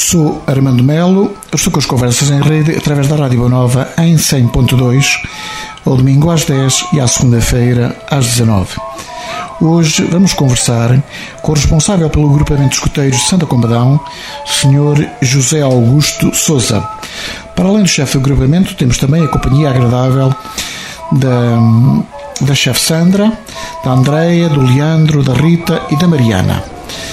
Sou Armando Melo, estou com as conversas em rede através da Rádio Boa Nova em 100.2, ao domingo às 10 e à segunda-feira às 19. Hoje vamos conversar com o responsável pelo agrupamento de escuteiros de Santa Combadão, Sr. José Augusto Sousa. Para além do chefe do agrupamento, temos também a companhia agradável da chefe Sandra, da Andreia, do Leandro, da Rita e da Mariana.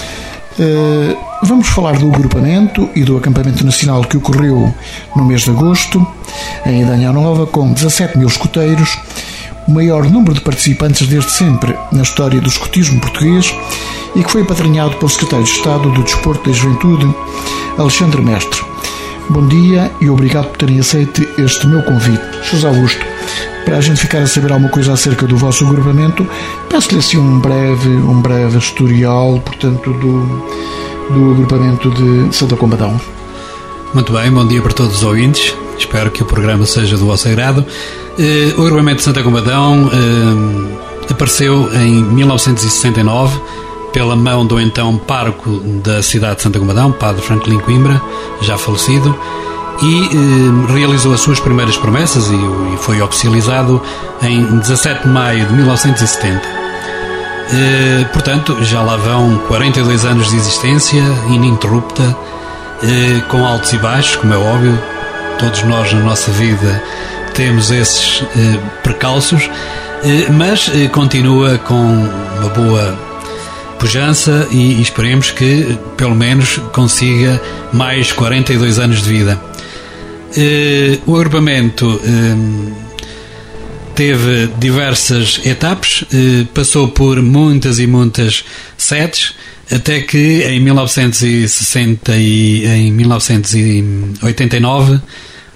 Vamos falar do agrupamento e do acampamento nacional que ocorreu no mês de agosto, em Idanha Nova, com 17 mil escuteiros, o maior número de participantes desde sempre na história do escutismo português, e que foi apadrinhado pelo Secretário de Estado do Desporto e da Juventude, Alexandre Mestre. Bom dia e obrigado por terem aceito este meu convite. José Augusto, para a gente ficar a saber alguma coisa acerca do vosso agrupamento, peço-lhe assim um breve historial, portanto, do agrupamento de Santa Combadão. Muito bem, bom dia para todos os ouvintes. Espero que o programa seja do vosso agrado. O agrupamento de Santa Combadão apareceu em 1969 pela mão do então pároco da cidade de Santa Combadão, Padre Franklin Coimbra, já falecido, e realizou as suas primeiras promessas e foi oficializado em 17 de maio de 1970. Portanto, já lá vão 42 anos de existência ininterrupta, com altos e baixos, como é óbvio. Todos nós na nossa vida temos esses percalços, mas continua com uma boa pujança e esperemos que pelo menos consiga mais 42 anos de vida. O agrupamento teve diversas etapas, passou por muitas e muitas sedes, até que em 1960 e em 1989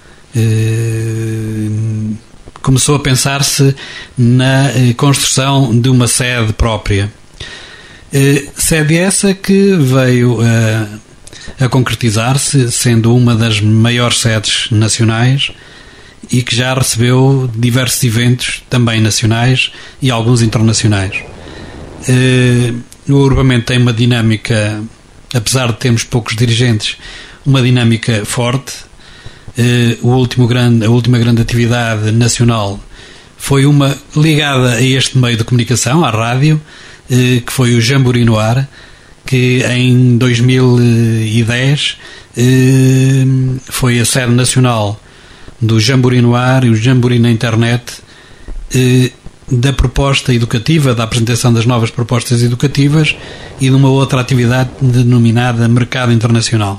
começou a pensar-se na construção de uma sede própria. Sede essa que veio a concretizar-se, sendo uma das maiores sedes nacionais e que já recebeu diversos eventos também nacionais e alguns internacionais. O agrupamento tem uma dinâmica, apesar de termos poucos dirigentes, uma dinâmica forte. A última grande atividade nacional foi uma ligada a este meio de comunicação, à rádio, que foi o Jamboree no Ar, que em 2010 foi a sede nacional do Jamboree no Ar e o Jamboree na internet, da proposta educativa, da apresentação das novas propostas educativas e de uma outra atividade denominada Mercado Internacional.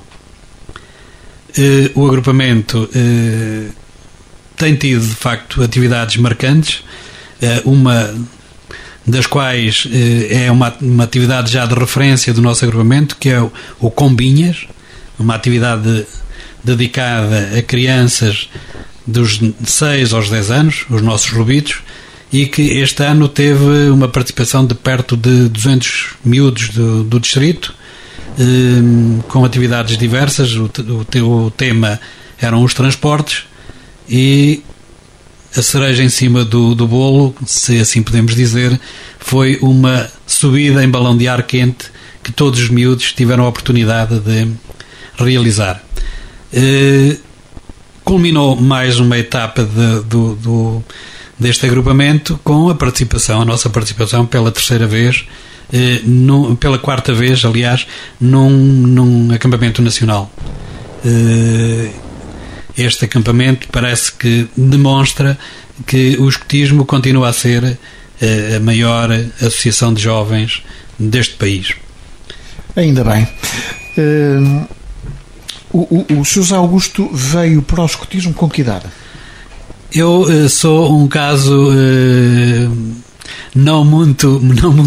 O agrupamento tem tido, de facto, atividades marcantes, uma das quais é uma atividade já de referência do nosso agrupamento, que é o Combinhas, uma atividade dedicada a crianças dos 6 aos 10 anos, os nossos rubitos, e que este ano teve uma participação de perto de 200 miúdos do distrito, com atividades diversas. O tema eram os transportes e a cereja em cima do bolo, se assim podemos dizer, foi uma subida em balão de ar quente que todos os miúdos tiveram a oportunidade de realizar. Culminou mais uma etapa deste agrupamento com a nossa participação pela terceira vez, pela quarta vez, aliás, num acampamento nacional. Este acampamento parece que demonstra que o escotismo continua a ser a maior associação de jovens deste país. Ainda bem. O José Augusto veio para o escotismo com que idade? Eu sou um caso não muito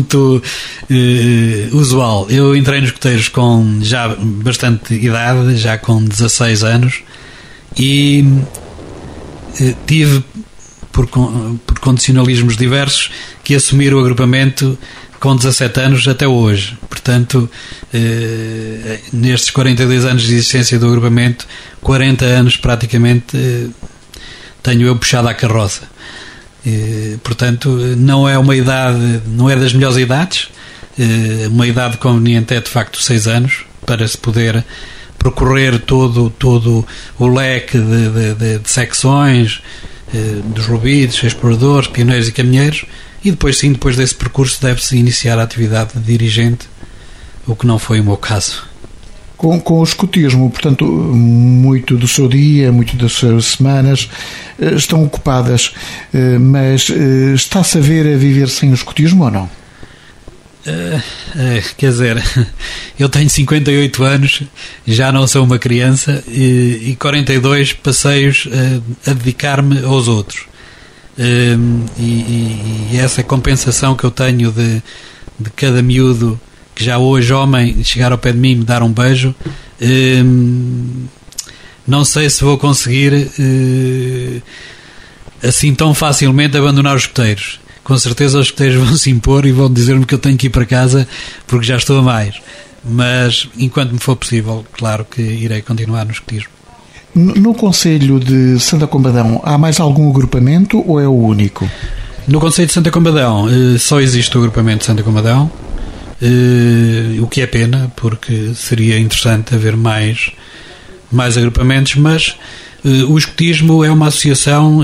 usual. Eu entrei nos escoteiros com já bastante idade, já com 16 anos, e tive, por condicionalismos diversos, que assumir o agrupamento com 17 anos até hoje. Portanto, nestes 42 anos de existência do agrupamento, 40 anos praticamente tenho eu puxado à carroça. Portanto, não é uma idade, não é das melhores idades. Uma idade conveniente é de facto 6 anos para se poder percorrer todo o leque de secções, dos rubidos, exploradores, pioneiros e caminheiros, e depois desse percurso deve-se iniciar a atividade de dirigente, o que não foi o meu caso. Com o escotismo, portanto, muito do seu dia, muito das suas semanas estão ocupadas, mas está-se a ver a viver sem o escotismo ou não? Quer dizer, eu tenho 58 anos, já não sou uma criança, e 42 passei-os a dedicar-me aos outros. E essa compensação que eu tenho de cada miúdo que já hoje homem chegar ao pé de mim e me dar um beijo, não sei se vou conseguir assim tão facilmente abandonar os escoteiros. Com certeza os escoteiros vão se impor e vão dizer-me que eu tenho que ir para casa porque já estou a mais, mas enquanto me for possível, claro que irei continuar no escotismo. No Concelho de Santa Combadão há mais algum agrupamento ou é o único? No Concelho de Santa Combadão só existe o agrupamento de Santa Combadão, o que é pena, porque seria interessante haver mais agrupamentos, mas o escotismo é uma associação,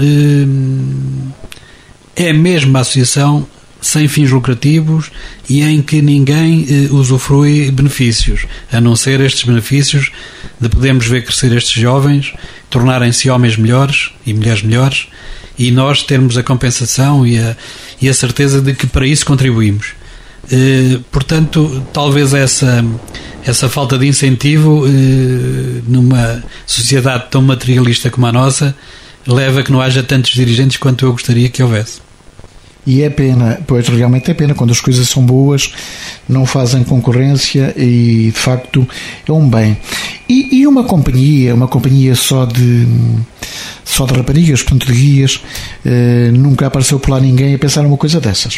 é mesmo uma associação sem fins lucrativos e em que ninguém usufrui benefícios, a não ser estes benefícios de podermos ver crescer estes jovens, tornarem-se homens melhores e mulheres melhores, e nós termos a compensação e a certeza de que para isso contribuímos. Portanto, talvez essa falta de incentivo numa sociedade tão materialista como a nossa leva a que não haja tantos dirigentes quanto eu gostaria que houvesse. E é pena, pois realmente é pena, quando as coisas são boas, não fazem concorrência e de facto é um bem. E uma companhia só de raparigas, portanto de guias, nunca apareceu por lá ninguém a pensar numa coisa dessas?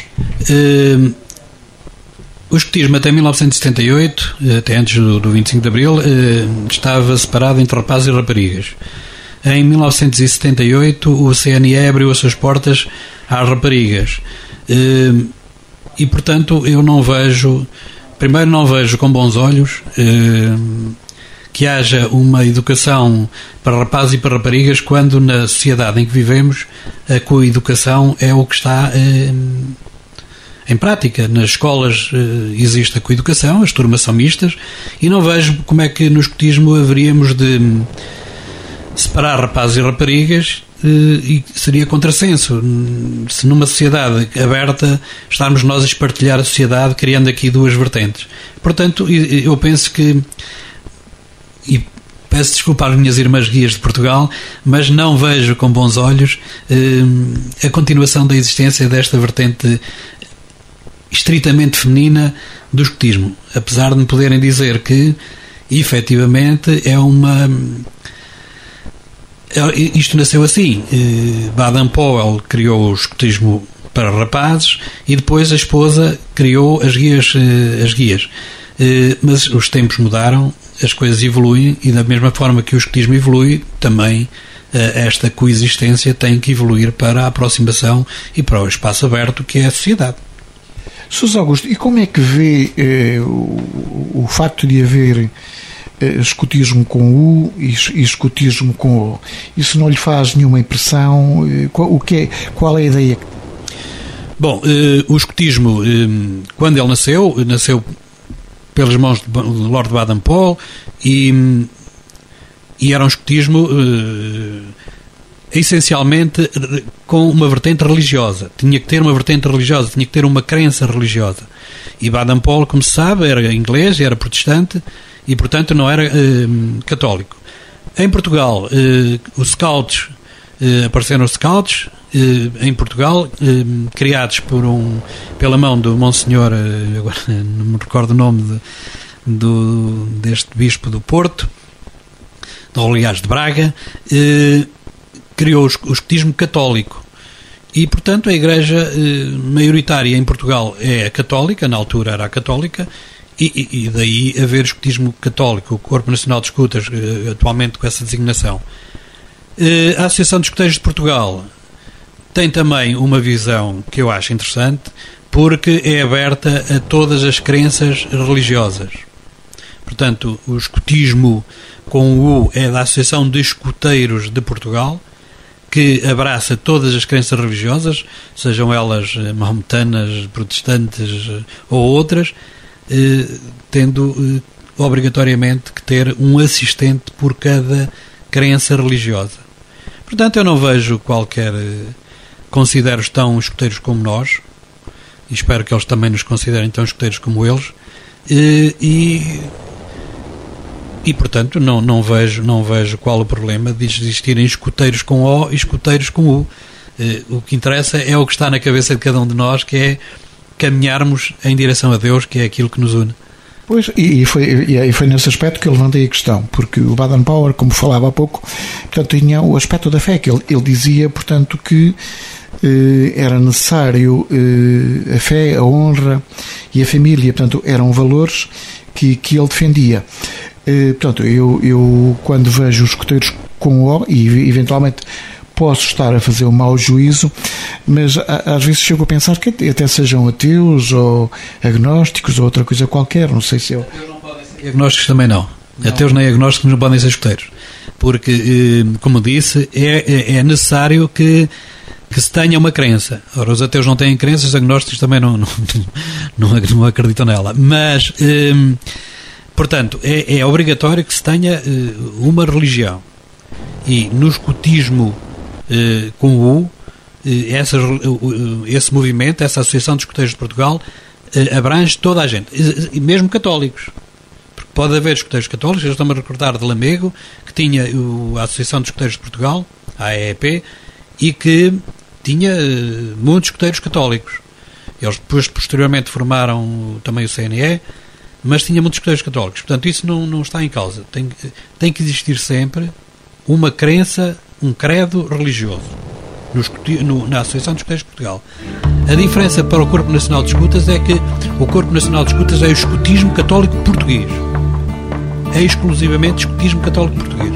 O escotismo até 1978, até antes do 25 de Abril, estava separado entre rapazes e raparigas. Em 1978 o CNE abriu as suas portas às raparigas e portanto eu não vejo com bons olhos que haja uma educação para rapazes e para raparigas quando na sociedade em que vivemos a coeducação é o que está em prática. Nas escolas existe a coeducação, as turmas são mistas, e não vejo como é que no escotismo haveríamos de separar rapazes e raparigas, e seria contrassenso se numa sociedade aberta estarmos nós a espartilhar a sociedade, criando aqui duas vertentes. Portanto, eu penso que, e peço desculpa às minhas irmãs guias de Portugal, mas não vejo com bons olhos a continuação da existência desta vertente estritamente feminina do escotismo, apesar de me poderem dizer que efetivamente isto nasceu assim. Baden-Powell criou o escotismo para rapazes e depois a esposa criou as guias. Mas os tempos mudaram, as coisas evoluem, e da mesma forma que o escotismo evolui, também esta coexistência tem que evoluir para a aproximação e para o espaço aberto que é a sociedade. Sr. Augusto, e como é que vê o facto de haver escotismo com U e escotismo com O? Isso não lhe faz nenhuma impressão? Qual é a ideia? Bom, o escotismo, quando ele nasceu pelas mãos de Lord Baden-Powell e era um escotismo essencialmente com uma vertente religiosa. Tinha que ter uma vertente religiosa, tinha que ter uma crença religiosa. E Baden-Powell, como se sabe, era inglês, era protestante e, portanto, não era católico. Em Portugal, os Scouts, apareceram os Scouts em Portugal, criados pela mão do Monsenhor, agora não me recordo o nome deste bispo do Porto, aliás de Braga, criou o escotismo católico. E, portanto, a igreja maioritária em Portugal é a católica, na altura era a católica, e daí haver escotismo católico, o Corpo Nacional de Escutas, atualmente com essa designação. A Associação de Escuteiros de Portugal tem também uma visão que eu acho interessante, porque é aberta a todas as crenças religiosas. Portanto, o escotismo com o U é da Associação de Escoteiros de Portugal, que abraça todas as crenças religiosas, sejam elas mahometanas, protestantes ou outras, tendo obrigatoriamente que ter um assistente por cada crença religiosa. Portanto, eu não vejo qualquer... Considero-os tão escoteiros como nós, e espero que eles também nos considerem tão escoteiros como eles, e portanto, não vejo qual o problema de existirem escoteiros com O e escoteiros com U. O que interessa é o que está na cabeça de cada um de nós, que é caminharmos em direção a Deus, que é aquilo que nos une. Pois, e foi nesse aspecto que eu levantei a questão, porque o Baden-Powell, como falava há pouco, portanto, tinha o aspecto da fé, que ele dizia, portanto, que era necessário a fé, a honra e a família, portanto, eram valores que ele defendia. Portanto, eu quando vejo os escoteiros com O, e eventualmente posso estar a fazer um mau juízo, mas às vezes chego a pensar que até sejam ateus ou agnósticos ou outra coisa qualquer, não sei se eu... Ateus não podem ser. E agnósticos também não. Ateus nem agnósticos não podem ser escoteiros, porque, como disse, é necessário que se tenha uma crença. Ora, os ateus não têm crenças, os agnósticos também não acreditam nela, mas... Portanto, é obrigatório que se tenha uma religião. E no escotismo com o U, esse movimento, essa Associação de Escoteiros de Portugal, abrange toda a gente, e mesmo católicos. Porque pode haver escoteiros católicos. Eu estou-me a recordar de Lamego, que tinha a Associação de Escoteiros de Portugal, a AEP, e que tinha muitos escoteiros católicos. Eles depois, posteriormente, formaram também o CNE, mas tinha muitos escoteiros católicos. Portanto, isso não está em causa. Tem que existir sempre uma crença, um credo religioso na Associação de Escoteiros de Portugal. A diferença para o Corpo Nacional de Escutas é que o Corpo Nacional de Escutas é o escotismo católico português. É exclusivamente escotismo católico português.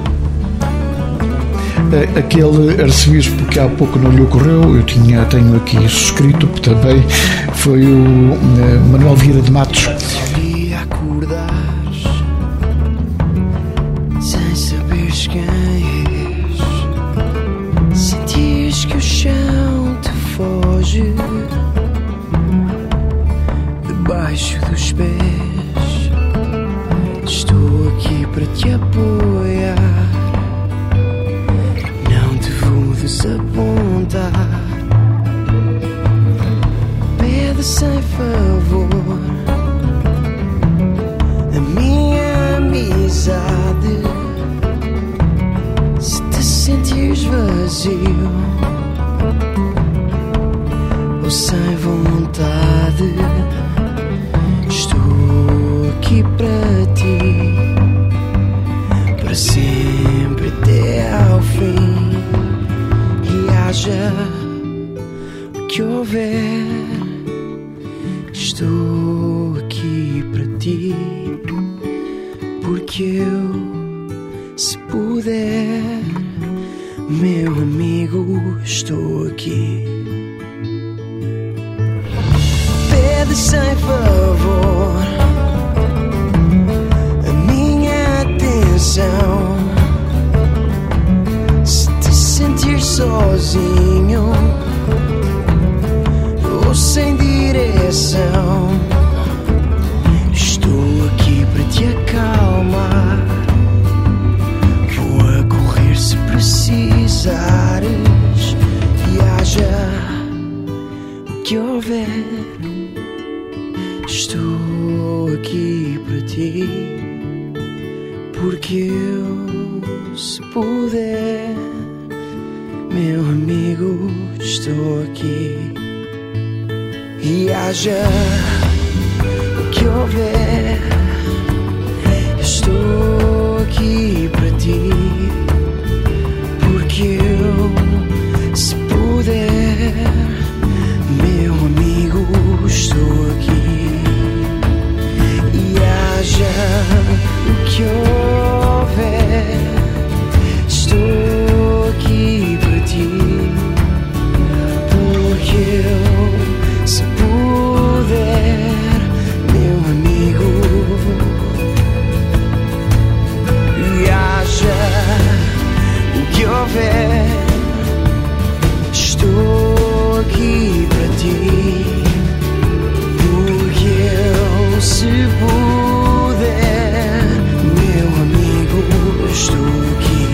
Aquele arcebispo que há pouco não lhe ocorreu, eu tenho aqui escrito também, foi o Manuel Vieira de Matos. Acordares sem saberes quem és, sentires que o chão te foge debaixo dos pés. Estou aqui para te apoiar, não te vou desapontar. Pede sem favor a minha amizade. Se te sentires vazio ou sem vontade, estou aqui para ti, para sempre até ao fim. E haja o que houver, estou aqui para ti, porque eu, se puder, meu amigo, estou aqui. Pede sem favor a minha atenção. Se te sentir sozinho ou sem direção, estou aqui para te acalmar. Vou a correr se precisares, e haja o que houver, estou aqui para ti, porque eu, se puder, meu amigo, estou aqui. E haja o que houver, estou aqui para ti, porque eu, se puder, meu amigo, estou aqui. E haja o que houver, estou aqui para ti, porque eu, se puder, meu amigo, fé. Estou aqui para ti, porque eu, se puder, meu amigo, estou aqui.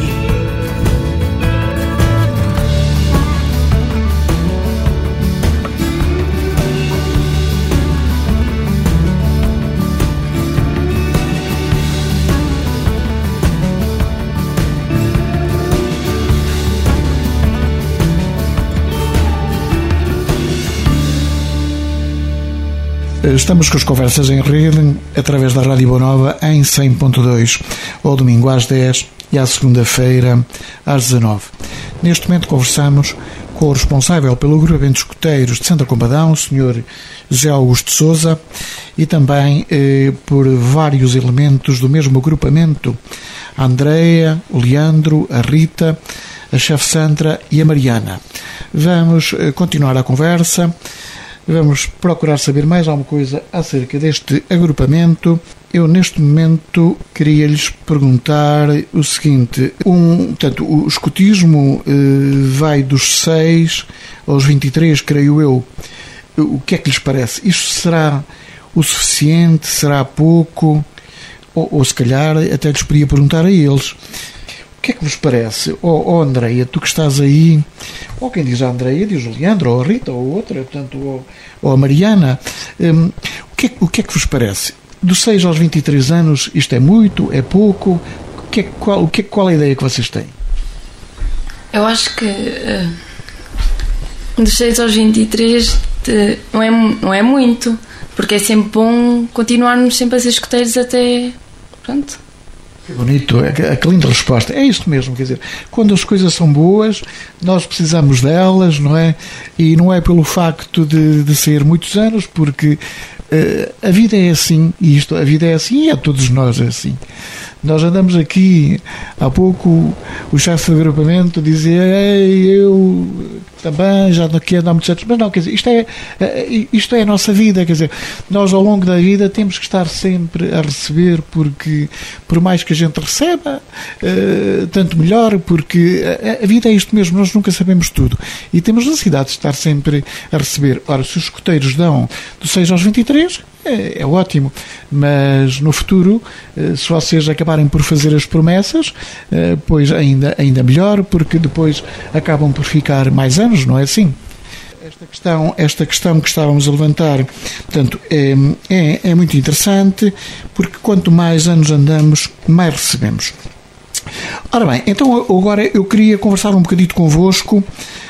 Estamos com as conversas em rede através da Rádio Boa Nova em 100.2, ao domingo às 10 e à segunda-feira às 19. Neste momento conversamos com o responsável pelo agrupamento de escuteiros de Santa Combadão, o Sr. José Augusto Sousa, e também por vários elementos do mesmo agrupamento, a Andreia, o Leandro, a Rita, a chefe Sandra e a Mariana. Vamos continuar a conversa. Vamos procurar saber mais alguma coisa acerca deste agrupamento. Eu, neste momento, queria-lhes perguntar o seguinte. Portanto, o escutismo vai dos 6 aos 23, creio eu. O que é que lhes parece? Isto será o suficiente? Será pouco? Ou se calhar, até lhes podia perguntar a eles. O que é que vos parece? Andreia, tu que estás aí, ou quem diz a Andreia, diz o Leandro, ou a Rita, ou outra, portanto, ou a Mariana, o que é que vos parece? Dos 6 aos 23 anos, isto é muito, é pouco? Qual é a ideia que vocês têm? Eu acho que dos 6 aos 23 não é muito, porque é sempre bom continuarmos sempre a ser escuteiros até, pronto. Que bonito, que linda resposta. É isto mesmo, quer dizer, quando as coisas são boas, nós precisamos delas, não é? E não é pelo facto de ser muitos anos, porque a vida é assim, a vida é assim e a todos nós é assim. Nós andamos aqui, há pouco o chefe do agrupamento dizia, eu também já aqui ando há muitos anos, mas não, quer dizer, isto é a nossa vida, quer dizer, nós ao longo da vida temos que estar sempre a receber, porque por mais que a gente receba, tanto melhor, porque a vida é isto mesmo, nós nunca sabemos tudo e temos necessidade de estar sempre a receber. Ora, se os escuteiros dão dos 6 aos 23, é ótimo, mas no futuro, se vocês acabarem por fazer as promessas, pois ainda melhor, porque depois acabam por ficar mais anos, não é assim? Esta questão que estávamos a levantar, portanto, é muito interessante, porque quanto mais anos andamos, mais recebemos. Ora bem, então agora eu queria conversar um bocadinho convosco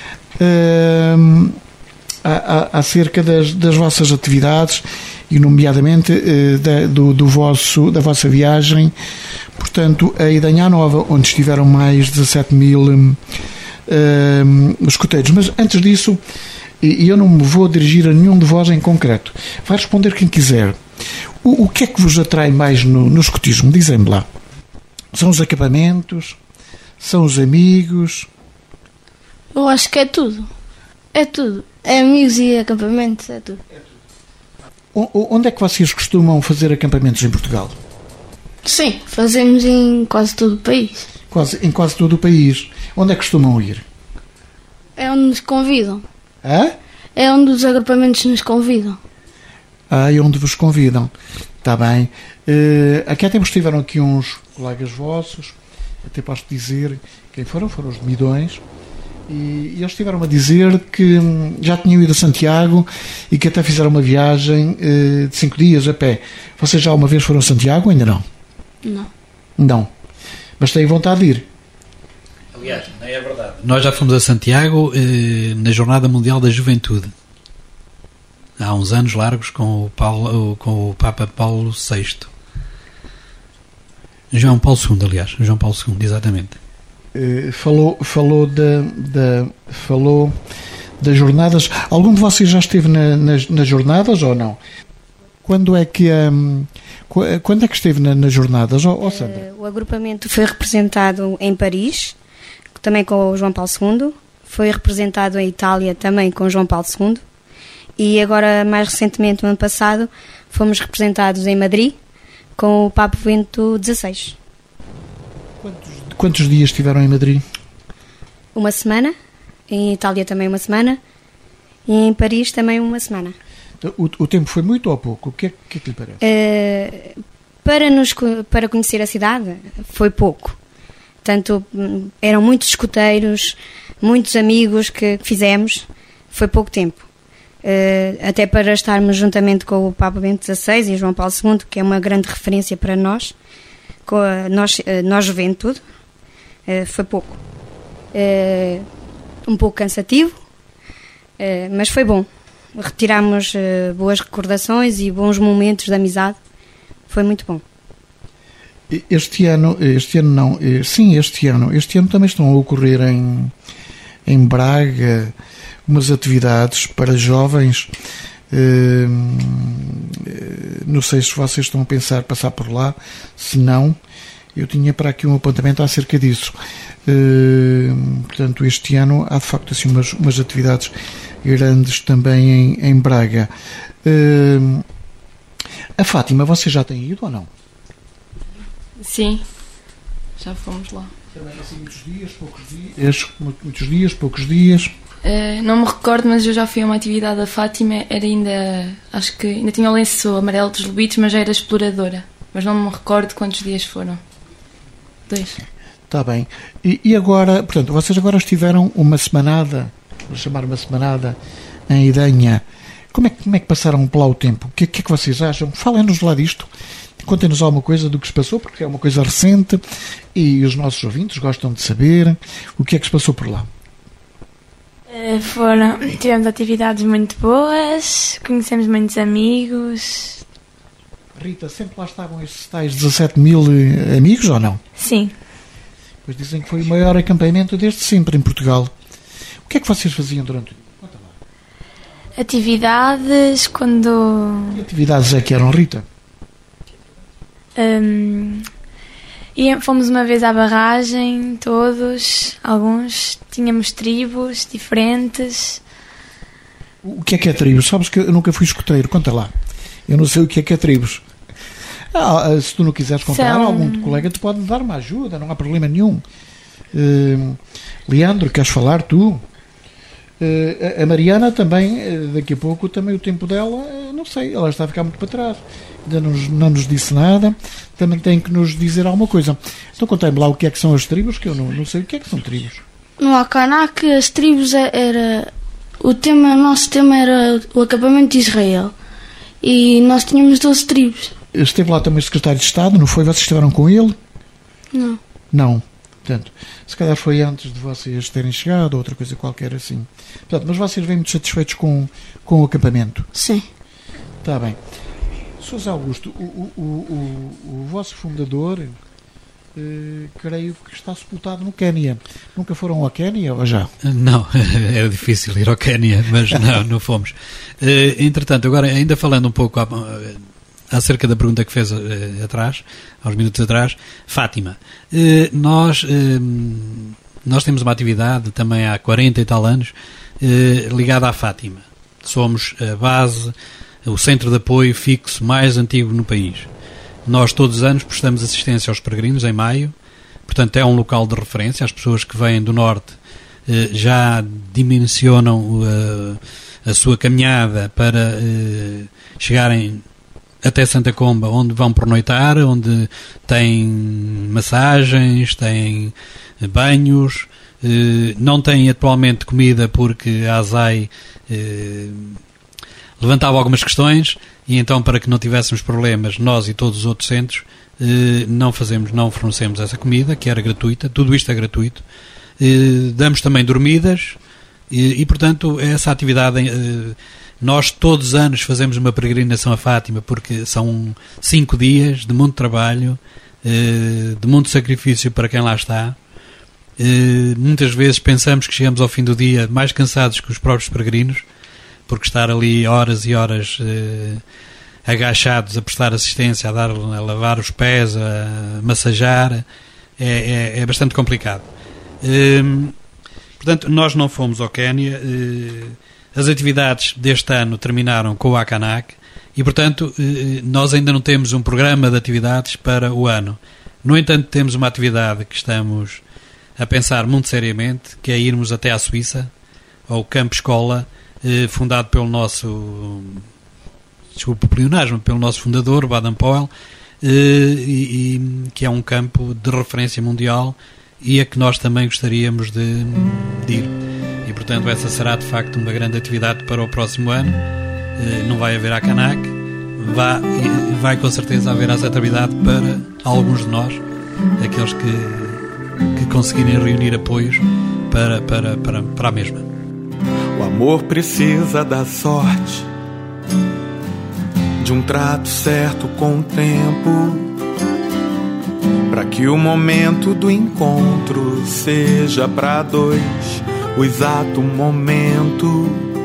acerca das vossas atividades e nomeadamente da vossa viagem, portanto, a Idanha Nova, onde estiveram mais 17 mil escuteiros. Mas antes disso, e eu não me vou dirigir a nenhum de vós em concreto, vai responder quem quiser. O que é que vos atrai mais no escutismo? Dizem-me lá. São os acampamentos? São os amigos? Eu acho que é tudo. É tudo. É amigos e acampamentos, é tudo. Onde é que vocês costumam fazer acampamentos em Portugal? Sim, fazemos em quase todo o país. Em quase todo o país. Onde é que costumam ir? É onde nos convidam. Hã? É onde os agrupamentos nos convidam. E onde vos convidam. Está bem. Aqui há tempos estiveram aqui uns colegas vossos, até posso dizer quem foram os de Midões, e eles estiveram a dizer que já tinham ido a Santiago e que até fizeram uma viagem de 5 dias a pé. Vocês já uma vez foram a Santiago ou ainda não? Não. Não. Mas têm vontade de ir? Aliás, não é verdade. Nós já fomos a Santiago na Jornada Mundial da Juventude. Há uns anos largos com o Papa Paulo VI. João Paulo II, aliás. João Paulo II, exatamente. Falou das jornadas. Algum de vocês já esteve nas jornadas ou não? Quando é que esteve nas jornadas, Sandra? O agrupamento foi representado em Paris, também com o João Paulo II. Foi representado em Itália, também com o João Paulo II. E agora, mais recentemente, no ano passado, fomos representados em Madrid, com o Papa Bento XVI. Quantos dias estiveram em Madrid? uma semana, em Itália também uma semana e em Paris também uma semana. O tempo foi muito ou pouco? O que é que lhe parece? Para conhecer a cidade foi pouco. Tanto eram muitos escuteiros, muitos amigos que fizemos, foi pouco tempo. Até para estarmos juntamente com o Papa Bento XVI e João Paulo II, que é uma grande referência para nós, com nós juventude, foi pouco. Um pouco cansativo, mas foi bom. Retirámos boas recordações e bons momentos de amizade, foi muito bom. Este ano também estão a ocorrer em Braga umas atividades para jovens. Não sei se vocês estão a pensar passar por lá, se não, eu tinha para aqui um apontamento acerca disso. Portanto, este ano há de facto assim umas atividades grandes também em Braga. A Fátima, você já tem ido ou não? Sim, já fomos lá. Também assim muitos dias, poucos dias. Não me recordo, mas eu já fui a uma atividade da Fátima, acho que ainda tinha o lenço amarelo dos lobitos, mas já era exploradora. Mas não me recordo quantos dias foram. 2. Está bem. E agora, portanto, vocês agora estiveram uma semanada, vou chamar uma semanada, em Idanha. Como é que passaram por lá o tempo? O que é que vocês acham? Falem-nos lá disto. Contem-nos alguma coisa do que se passou, porque é uma coisa recente e os nossos ouvintes gostam de saber o que é que se passou por lá. Tivemos atividades muito boas, conhecemos muitos amigos. Rita, sempre lá estavam esses tais 17 mil amigos ou não? Sim. Pois dizem que foi o maior acampamento desde sempre em Portugal. O que é que vocês faziam durante o dia? Conta lá. Atividades, quando... Que atividades é que eram, Rita? Fomos uma vez à barragem, alguns, tínhamos tribos diferentes. O que é tribos? Sabes que eu nunca fui escoteiro, conta lá. Eu não sei o que é tribos. Se tu não quiseres contar, algum colega te pode dar uma ajuda, não há problema nenhum. Leandro, queres falar tu? A Mariana também, daqui a pouco, também o tempo dela, não sei, ela está a ficar muito para trás. Ainda não nos disse nada, também tem que nos dizer alguma coisa. Então contem-me lá o que é que são as tribos, que eu não sei o que é que são tribos. No Akanak, as tribos o nosso tema era o acampamento de Israel. E nós tínhamos 12 tribos. Esteve lá também o secretário de Estado, não foi? Vocês estiveram com ele? Não. Não. Portanto, se calhar foi antes de vocês terem chegado, ou outra coisa qualquer assim. Portanto, mas vocês vêm muito satisfeitos com o acampamento? Sim. Está bem. Sousa Augusto, o vosso fundador, creio que está sepultado no Quénia. Nunca foram ao Quénia ou já? Não, era difícil ir ao Quénia, mas não fomos. Entretanto, agora ainda falando um pouco acerca da pergunta que fez atrás, há uns minutos atrás, Fátima, nós temos uma atividade também há 40 e tal anos ligada à Fátima. Somos a base, o centro de apoio fixo mais antigo no país. Nós todos os anos prestamos assistência aos peregrinos em maio, portanto é um local de referência. As pessoas que vêm do norte já dimensionam a sua caminhada para chegarem até Santa Comba, onde vão pernoitar, onde tem massagens, tem banhos, não tem atualmente comida porque a ASAI levantava algumas questões e então, para que não tivéssemos problemas, nós e todos os outros centros não fornecemos essa comida, que era gratuita. Tudo isto é gratuito. Damos também dormidas e portanto essa atividade nós todos os anos fazemos uma peregrinação a Fátima, porque são 5 dias de muito trabalho, de muito sacrifício para quem lá está. Muitas vezes pensamos que chegamos ao fim do dia mais cansados que os próprios peregrinos, porque estar ali horas e horas agachados a prestar assistência, a lavar os pés, a massajar, é bastante complicado. Portanto, nós não fomos ao Quénia. As atividades deste ano terminaram com o Akanak e, portanto, nós ainda não temos um programa de atividades para o ano. No entanto, temos uma atividade que estamos a pensar muito seriamente, que é irmos até à Suíça, ao Campo Escola, fundado pelo nosso, desculpa o pleonasmo, pelo nosso fundador, Baden-Powell, que é um campo de referência mundial e a que nós também gostaríamos de ir. E, portanto, essa será, de facto, uma grande atividade para o próximo ano. Não vai haver a Canac, vai com certeza haver essa atividade para alguns de nós, aqueles que conseguirem reunir apoios para a mesma. O amor precisa da sorte, de um trato certo com o tempo, para que o momento do encontro seja para dois o exato momento.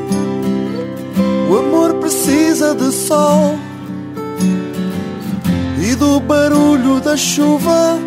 O amor precisa de sol e do barulho da chuva,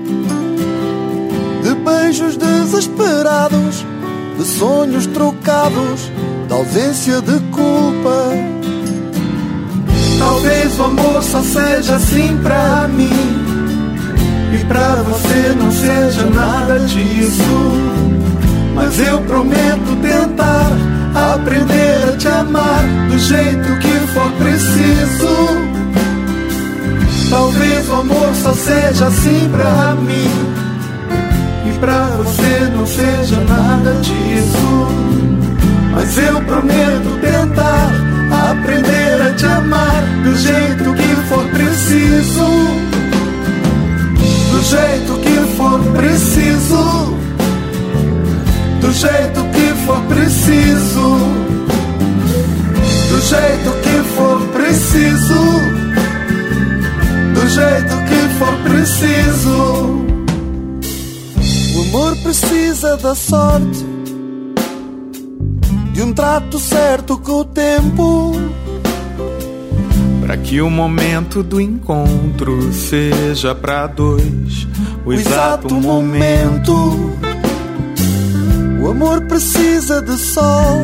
de beijos desesperados, de sonhos trocados, da ausência de culpa. Talvez o amor só seja assim pra mim, e pra você não seja nada disso. Mas eu prometo tentar aprender a te amar do jeito que for preciso. Talvez o amor só seja assim pra mim, e pra você não seja nada disso. Mas eu prometo tentar aprender a te amar do jeito que for preciso. Do jeito que for preciso. Do jeito que for preciso. Do jeito que for preciso. Do jeito que for preciso. O amor precisa da sorte, de um trato certo com o tempo, para que o momento do encontro seja para dois o exato momento. O amor precisa de sol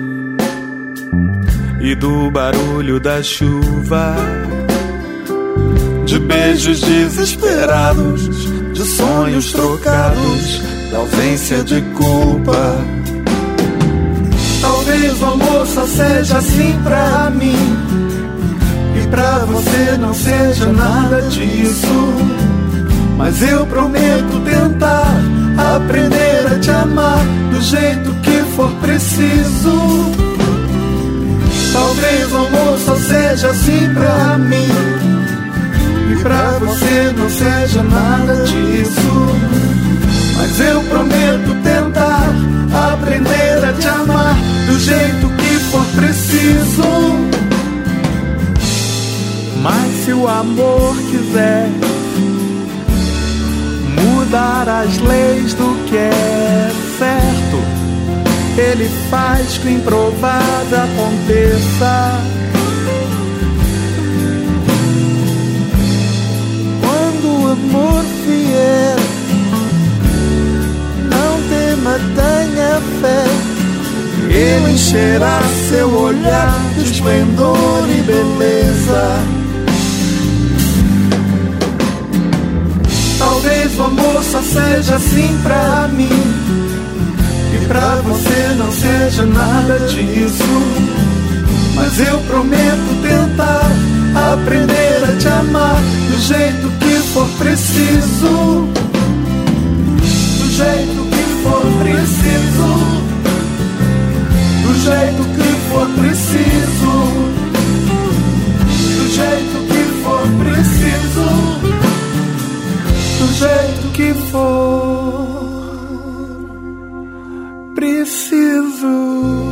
e do barulho da chuva, de beijos desesperados, de sonhos trocados, da ausência de culpa. Talvez o amor só seja assim pra mim, e pra você não seja nada disso. Mas eu prometo tentar aprender a te amar do jeito que for preciso. Talvez o amor só seja assim pra mim, e pra você não seja nada disso. Mas eu prometo tentar aprender a te amar do jeito que for preciso. Mas se o amor quiser mudar as leis do que é certo, ele faz que o improvável aconteça. Quando o amor vier, não tema, tenha fé, ele encherá seu olhar de esplendor e beleza. Talvez o amor só seja assim pra mim, e pra você não seja nada disso. Mas eu prometo tentar aprender a te amar do jeito que for preciso. Do jeito que for preciso. Do jeito que for preciso. Do jeito que for preciso. Do jeito que for preciso.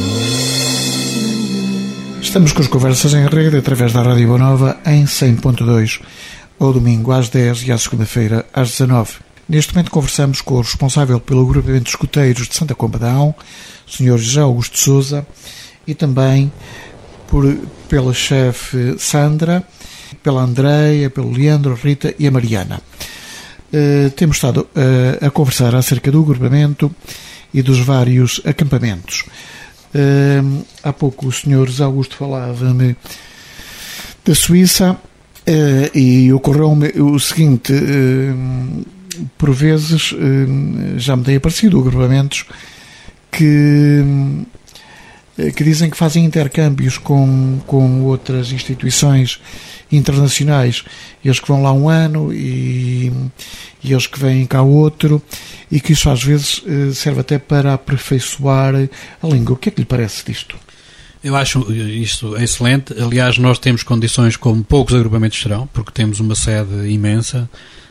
Estamos com as conversas em rede através da Rádio Boa Nova em 100.2, ao domingo às 10 e à segunda-feira às 19. Neste momento conversamos com o responsável pelo agrupamento de escuteiros de Santa Combadão, o Sr. José Augusto Sousa, e também pela chefe Sandra, pela Andreia, pelo Leandro, Rita e a Mariana. Temos estado a conversar acerca do agrupamento e dos vários acampamentos. Há pouco o Sr. José Augusto falava-me da Suíça e ocorreu-me o seguinte: por vezes, já me tem aparecido agrupamentos que dizem que fazem intercâmbios com outras instituições internacionais, eles que vão lá um ano e eles que vêm cá outro, e que isso às vezes serve até para aperfeiçoar a língua. O que é que lhe parece disto? Eu acho isto excelente. Aliás, nós temos condições como poucos agrupamentos terão, porque temos uma sede imensa.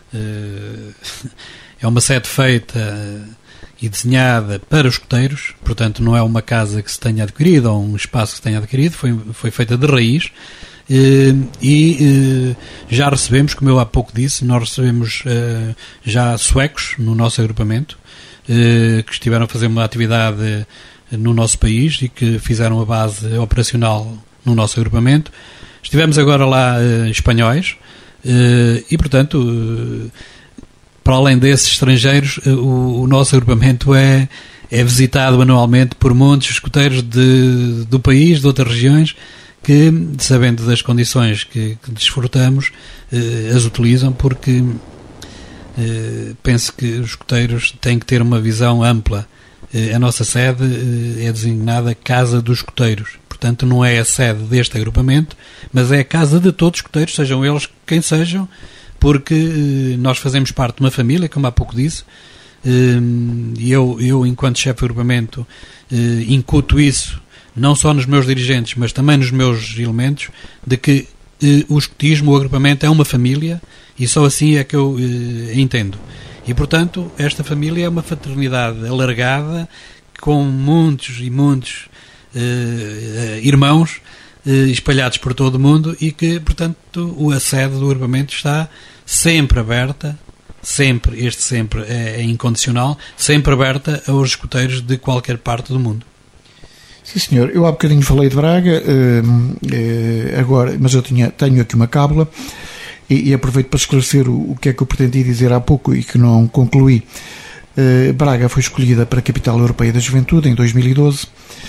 É uma sede feita e desenhada para os escuteiros, portanto não é uma casa que se tenha adquirido ou um espaço que se tenha adquirido, foi feita de raiz. E já recebemos, como eu há pouco disse, nós recebemos já suecos no nosso agrupamento, que estiveram a fazer uma atividade no nosso país e que fizeram a base operacional no nosso agrupamento. Estivemos agora lá espanhóis e, portanto, para além desses estrangeiros, o nosso agrupamento é visitado anualmente por muitos escuteiros do país, de outras regiões, que, sabendo das condições que desfrutamos, as utilizam, porque penso que os escuteiros têm que ter uma visão ampla. A nossa sede é designada Casa dos Escuteiros, portanto não é a sede deste agrupamento, mas é a casa de todos os escuteiros, sejam eles quem sejam, porque nós fazemos parte de uma família, como há pouco disse, e eu enquanto chefe de agrupamento incuto isso não só nos meus dirigentes, mas também nos meus elementos, de que o escutismo, o agrupamento é uma família, e só assim é que eu entendo. E, portanto, esta família é uma fraternidade alargada, com muitos e muitos irmãos espalhados por todo o mundo, e que, portanto, a sede do agrupamento está sempre aberta, sempre é incondicional, sempre aberta aos escuteiros de qualquer parte do mundo. Sim, senhor. Eu há bocadinho falei de Braga, agora, mas eu tenho aqui uma cábula e aproveito para esclarecer o que é que eu pretendi dizer há pouco e que não concluí. Braga foi escolhida para a Capital Europeia da Juventude em 2012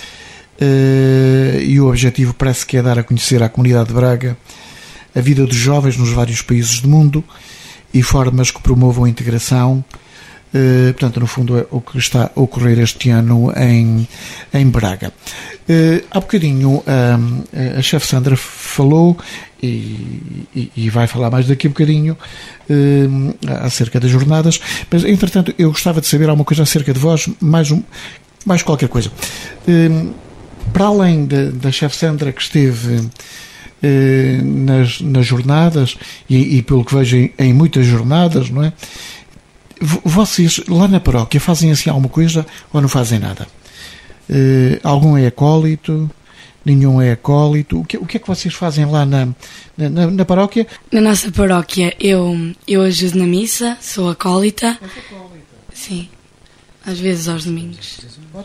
e o objetivo parece que é dar a conhecer à comunidade de Braga a vida dos jovens nos vários países do mundo e formas que promovam a integração. Portanto, no fundo, é o que está a ocorrer este ano em Braga. Há bocadinho a chefe Sandra falou e vai falar mais daqui a bocadinho acerca das jornadas, mas entretanto eu gostava de saber alguma coisa acerca de vós, mais qualquer coisa. Para além da chefe Sandra, que esteve nas jornadas e pelo que vejo em muitas jornadas, não é? Vocês lá na paróquia fazem assim alguma coisa ou não fazem nada? Algum é acólito? Nenhum é acólito? O que é que vocês fazem lá na paróquia? Na nossa paróquia eu ajudo na missa, sou acólita. Sim, às vezes aos domingos.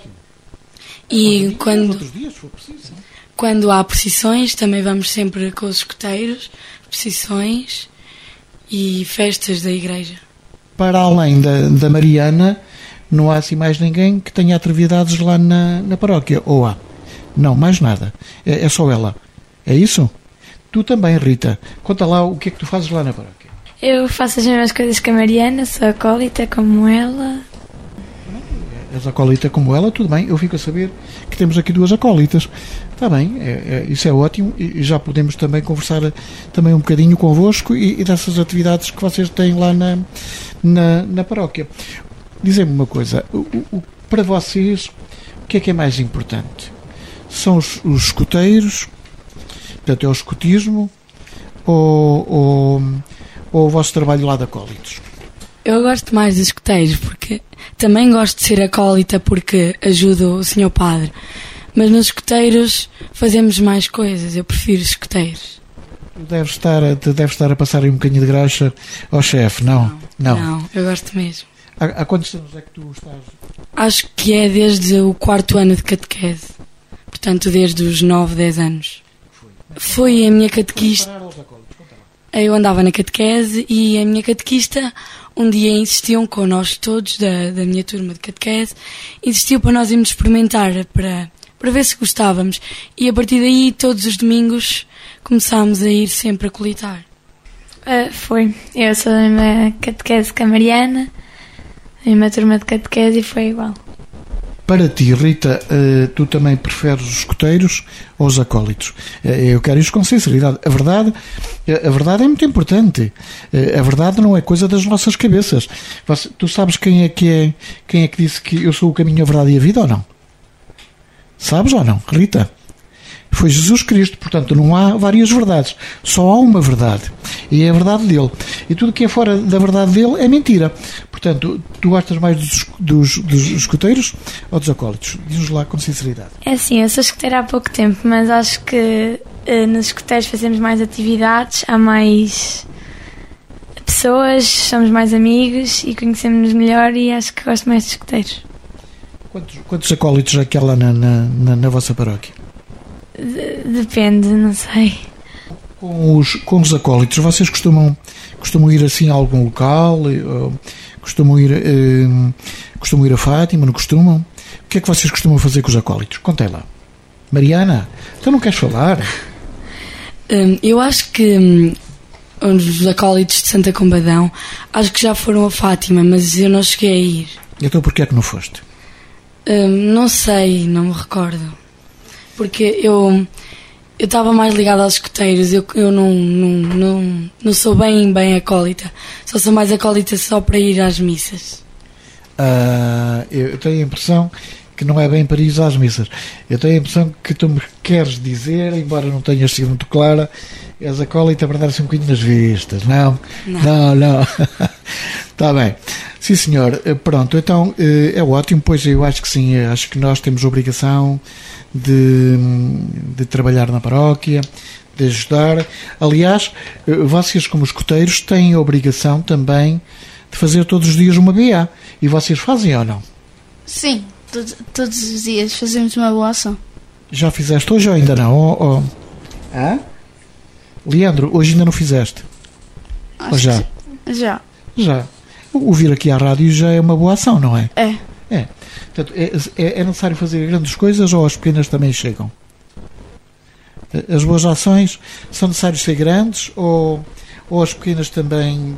E quando há procissões, também vamos sempre com os escuteiros, procissões e festas da igreja. Para além da Mariana, não há assim mais ninguém que tenha atividades lá na paróquia? Ou há? Não, mais nada. É só ela. É isso? Tu também, Rita. Conta lá o que é que tu fazes lá na paróquia. Eu faço as mesmas coisas que a Mariana, sou acólita como ela. És acólita como ela, tudo bem. Eu fico a saber que temos aqui duas acólitas. Está bem, isso é ótimo, e já podemos também conversar também um bocadinho convosco e dessas atividades que vocês têm lá na paróquia. Dizem-me uma coisa, para vocês, o que é mais importante? São os escuteiros, portanto é o escutismo, ou o vosso trabalho lá de acólitos? Eu gosto mais dos escuteiros, porque também gosto de ser acólita porque ajudo o Sr. Padre. Mas nos escuteiros fazemos mais coisas, eu prefiro os escuteiros. Deve estar a passar aí um bocadinho de graxa ao chefe, não? Não, eu gosto mesmo. Há quantos anos é que tu estás? Acho que é desde o 4º ano de catequese. Portanto, desde os 9, 10 anos. Foi a minha catequista. Eu andava na catequese e a minha catequista um dia insistiam com nós todos da minha turma de catequese, insistiu para nós irmos experimentar para ver se gostávamos, e a partir daí todos os domingos começámos a ir sempre a colitar. Foi. Eu sou da mesma catequese que a Mariana, a mesma turma de catequese, e foi igual. Para ti, Rita, tu também preferes os escoteiros ou os acólitos? Eu quero isto com sinceridade. A verdade é muito importante. A verdade não é coisa das nossas cabeças. Tu sabes quem é que disse que eu sou o caminho, a verdade e a vida ou não? Sabes ou não, Rita? Foi Jesus Cristo, portanto não há várias verdades, só há uma verdade, e é a verdade dele, e tudo que é fora da verdade dele é mentira. Portanto, tu gostas mais dos escoteiros ou dos acólitos? Diz-nos lá com sinceridade. É assim, eu sou escoteira há pouco tempo, mas acho que nos escoteiros fazemos mais atividades, há mais pessoas, somos mais amigos e conhecemos-nos melhor, e acho que gosto mais de escoteiros. Quantos acólitos é que há lá na vossa paróquia? Depende, não sei. Com os acólitos, vocês costumam ir assim a algum local? Costumam ir a Fátima? Não costumam? O que é que vocês costumam fazer com os acólitos? Contem lá. Mariana, tu não queres falar? Eu acho que os acólitos de Santa Combadão, acho que já foram a Fátima, mas eu não cheguei a ir. Então porquê é que não foste? Não sei, não me recordo. Porque eu estava mais ligada aos escoteiros, eu não sou bem acólita, só sou mais acólita só para ir às missas. Eu tenho a impressão que não é bem para ir às missas. Eu tenho a impressão que tu me queres dizer, embora não tenhas sido muito clara, és acólita para dar-se um bocadinho nas vistas, não? Não. Está bem. Sim, senhor. Pronto, então é ótimo, pois eu acho que sim, acho que nós temos a obrigação de trabalhar na paróquia, de ajudar. Aliás, vocês como escoteiros têm a obrigação também de fazer todos os dias uma BA. E vocês fazem ou não? Sim, todos os dias fazemos uma boa ação. Já fizeste hoje ou ainda não? Leandro, hoje ainda não fizeste? Acho ou já? Já. O vir aqui à rádio já é uma boa ação, não é? É. Portanto, é necessário fazer grandes coisas ou as pequenas também chegam? As boas ações são necessárias ser grandes ou as pequenas também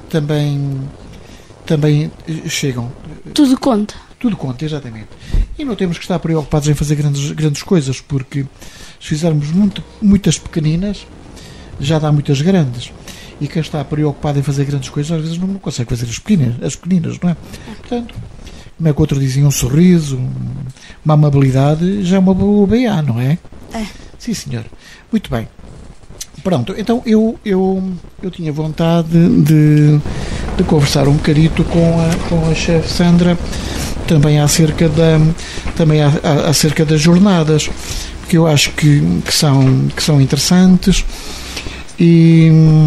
chegam? Tudo conta. Tudo conta, exatamente. E não temos que estar preocupados em fazer grandes coisas, porque se fizermos muitas pequeninas, já dá muitas grandes. E quem está preocupado em fazer grandes coisas, às vezes não consegue fazer as pequeninas, não é? Portanto, como é que outro dizia, um sorriso, uma amabilidade, já é uma boa BA, não é? É. Sim, senhor. Muito bem. Pronto, então eu tinha vontade de conversar um bocadito com a chefe Sandra também acerca das jornadas, porque eu acho que são interessantes e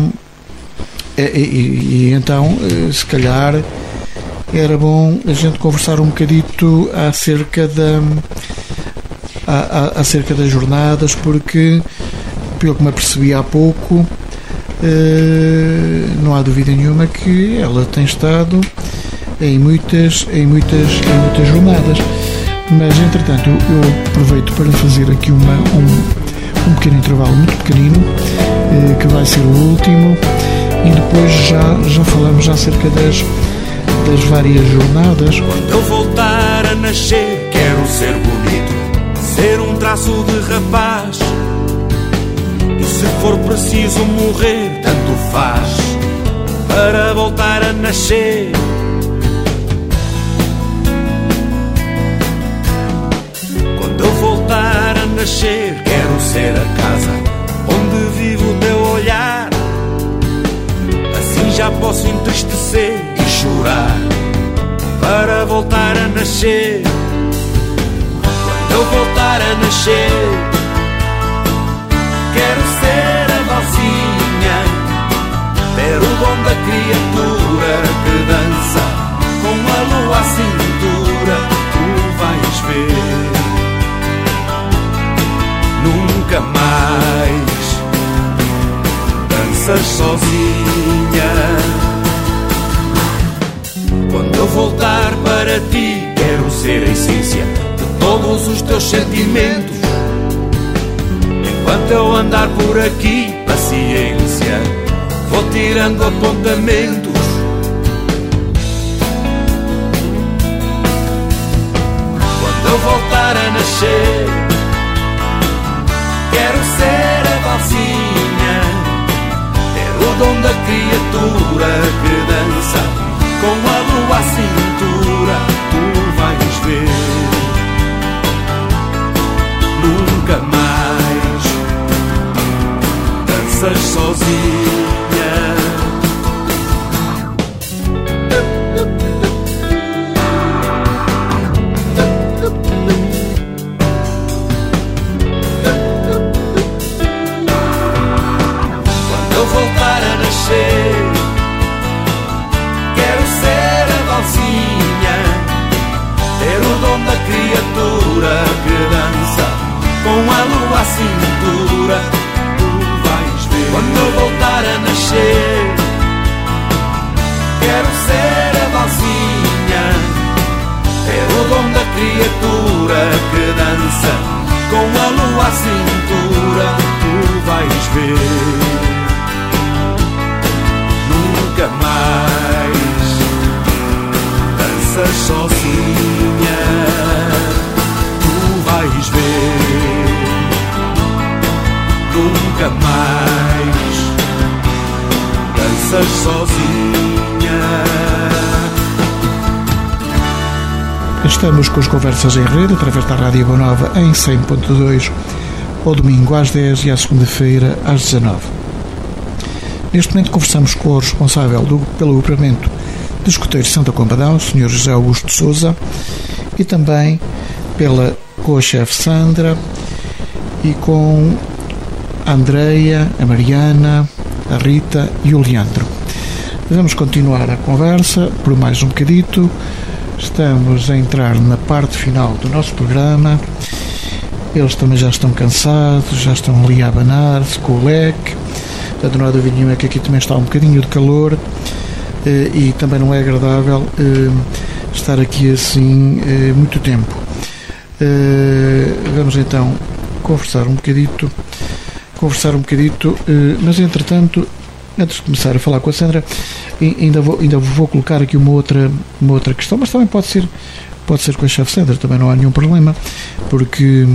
então se calhar era bom a gente conversar um bocadito acerca das jornadas, porque pelo que me apercebi há pouco, não há dúvida nenhuma que ela tem estado em muitas jornadas, mas entretanto eu aproveito para fazer aqui um pequeno intervalo muito pequenino, que vai ser o último, e depois já falamos acerca das várias jornadas. Quando eu voltar a nascer, quero ser bonito, ser um traço de rapaz. E se for preciso morrer, tanto faz, para voltar a nascer. Quando eu voltar a nascer, quero ser a casa onde vive o teu olhar. Assim já posso entristecer e chorar, para voltar a nascer. Quando eu voltar a nascer, quero ser a valsinha, ter o dom da criatura que dança com a lua à cintura. Tu vais ver, nunca mais danças sozinha. Quando eu voltar para ti, quero ser a essência de todos os teus sentimentos. Enquanto eu andar por aqui, paciência, vou tirando apontamentos. Quando eu voltar a nascer, quero ser a valsinha, ter o dom da criatura que dança com a lua à cintura. Tu vais ver, nunca mais danças sozinha. Quando eu voltar a nascer, quero ser a valsinha, ter o dom da criatura que dança com a lua à cintura. Tu vais ver. Quando eu voltar a nascer, quero ser a valsinha, ter o dom da criatura que dança com a lua à cintura. Tu vais ver, nunca mais danças sozinha. Tu vais ver, nunca mais danças sozinha. Estamos com as conversas em rede através da Rádio Boa Nova em 100.2, ao domingo às 10 e à segunda-feira às 19. Neste momento conversamos com o responsável pelo grupamento de escuteiros Santa Combadão, o Sr. José Augusto de Sousa, e também com a chefe Sandra e com a Andreia, a Mariana, a Rita e o Leandro. Vamos continuar a conversa por mais um bocadito. Estamos a entrar na parte final do nosso programa. Eles também já estão cansados, já estão ali a abanar-se com o leque. Portanto, não há dúvida nenhuma que aqui também está um bocadinho de calor e também não é agradável estar aqui assim muito tempo. Vamos então conversar um bocadito, mas entretanto, antes de começar a falar com a Sandra, ainda vou colocar aqui uma outra questão, mas também pode ser com a chefe Sandra, também não há nenhum problema, porque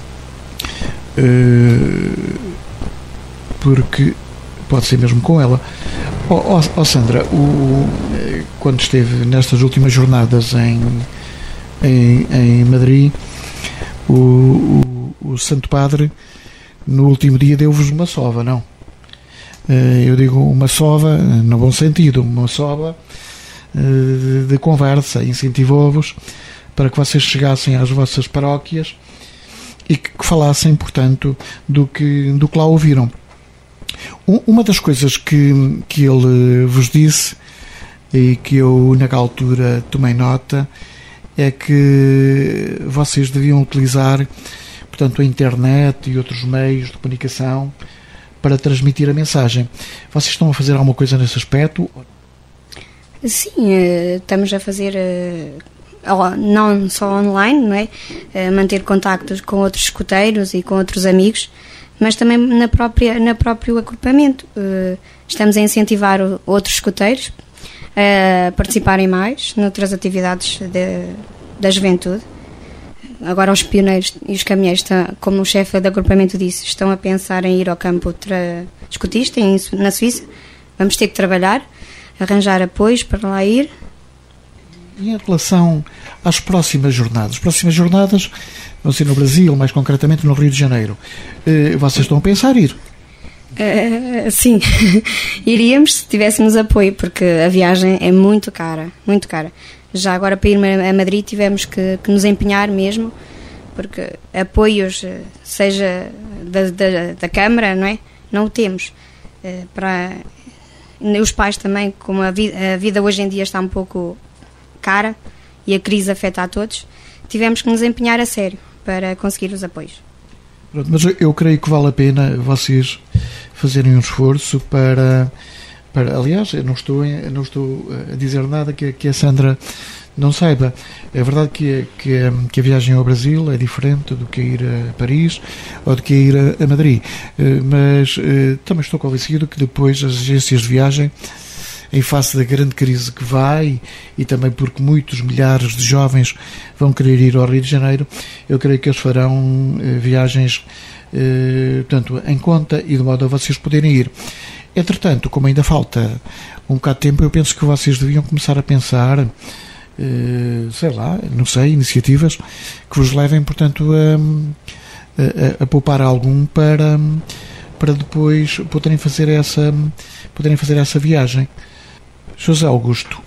pode ser mesmo com ela. Sandra, quando esteve nestas últimas jornadas em Madrid, o Santo Padre no último dia deu-vos uma sova, não? Eu digo uma sova no bom sentido, uma sova de conversa, incentivou-vos para que vocês chegassem às vossas paróquias e que falassem, portanto, do que lá ouviram. Uma das coisas que ele vos disse e que eu naquela altura tomei nota é que vocês deviam utilizar, portanto, a internet e outros meios de comunicação para transmitir a mensagem. Vocês estão a fazer alguma coisa nesse aspecto? Sim, estamos a fazer não só online, não é? Manter contactos com outros escuteiros e com outros amigos, mas também na próprio agrupamento. Estamos a incentivar outros escuteiros a participarem mais noutras atividades da juventude. Agora os pioneiros e os caminheiros, como o chefe do agrupamento disse, estão a pensar em ir ao campo escutista na Suíça. Vamos ter que trabalhar, arranjar apoios para lá ir. E em relação às próximas jornadas? As próximas jornadas vão ser no Brasil, mais concretamente no Rio de Janeiro. Vocês estão a pensar em ir? Sim, iríamos se tivéssemos apoio, porque a viagem é muito cara, muito cara. Já agora para ir a Madrid tivemos que nos empenhar mesmo, porque apoios, seja da Câmara, não é? Não o temos. Os pais também, como a vida hoje em dia está um pouco cara e a crise afeta a todos, tivemos que nos empenhar a sério para conseguir os apoios. Pronto, mas eu creio que vale a pena vocês fazerem um esforço para aliás, eu não estou a dizer nada que a Sandra não saiba. É verdade que a viagem ao Brasil é diferente do que ir a Paris ou do que ir a Madrid, mas também estou convencido que depois as agências de viagem, em face da grande crise que vai, e também porque muitos milhares de jovens vão querer ir ao Rio de Janeiro, eu creio que eles farão viagens portanto, em conta e de modo a vocês poderem ir. Entretanto, como ainda falta um bocado de tempo, eu penso que vocês deviam começar a pensar, sei lá, não sei, iniciativas que vos levem, portanto, a poupar algum para depois poderem fazer essa viagem. José Augusto,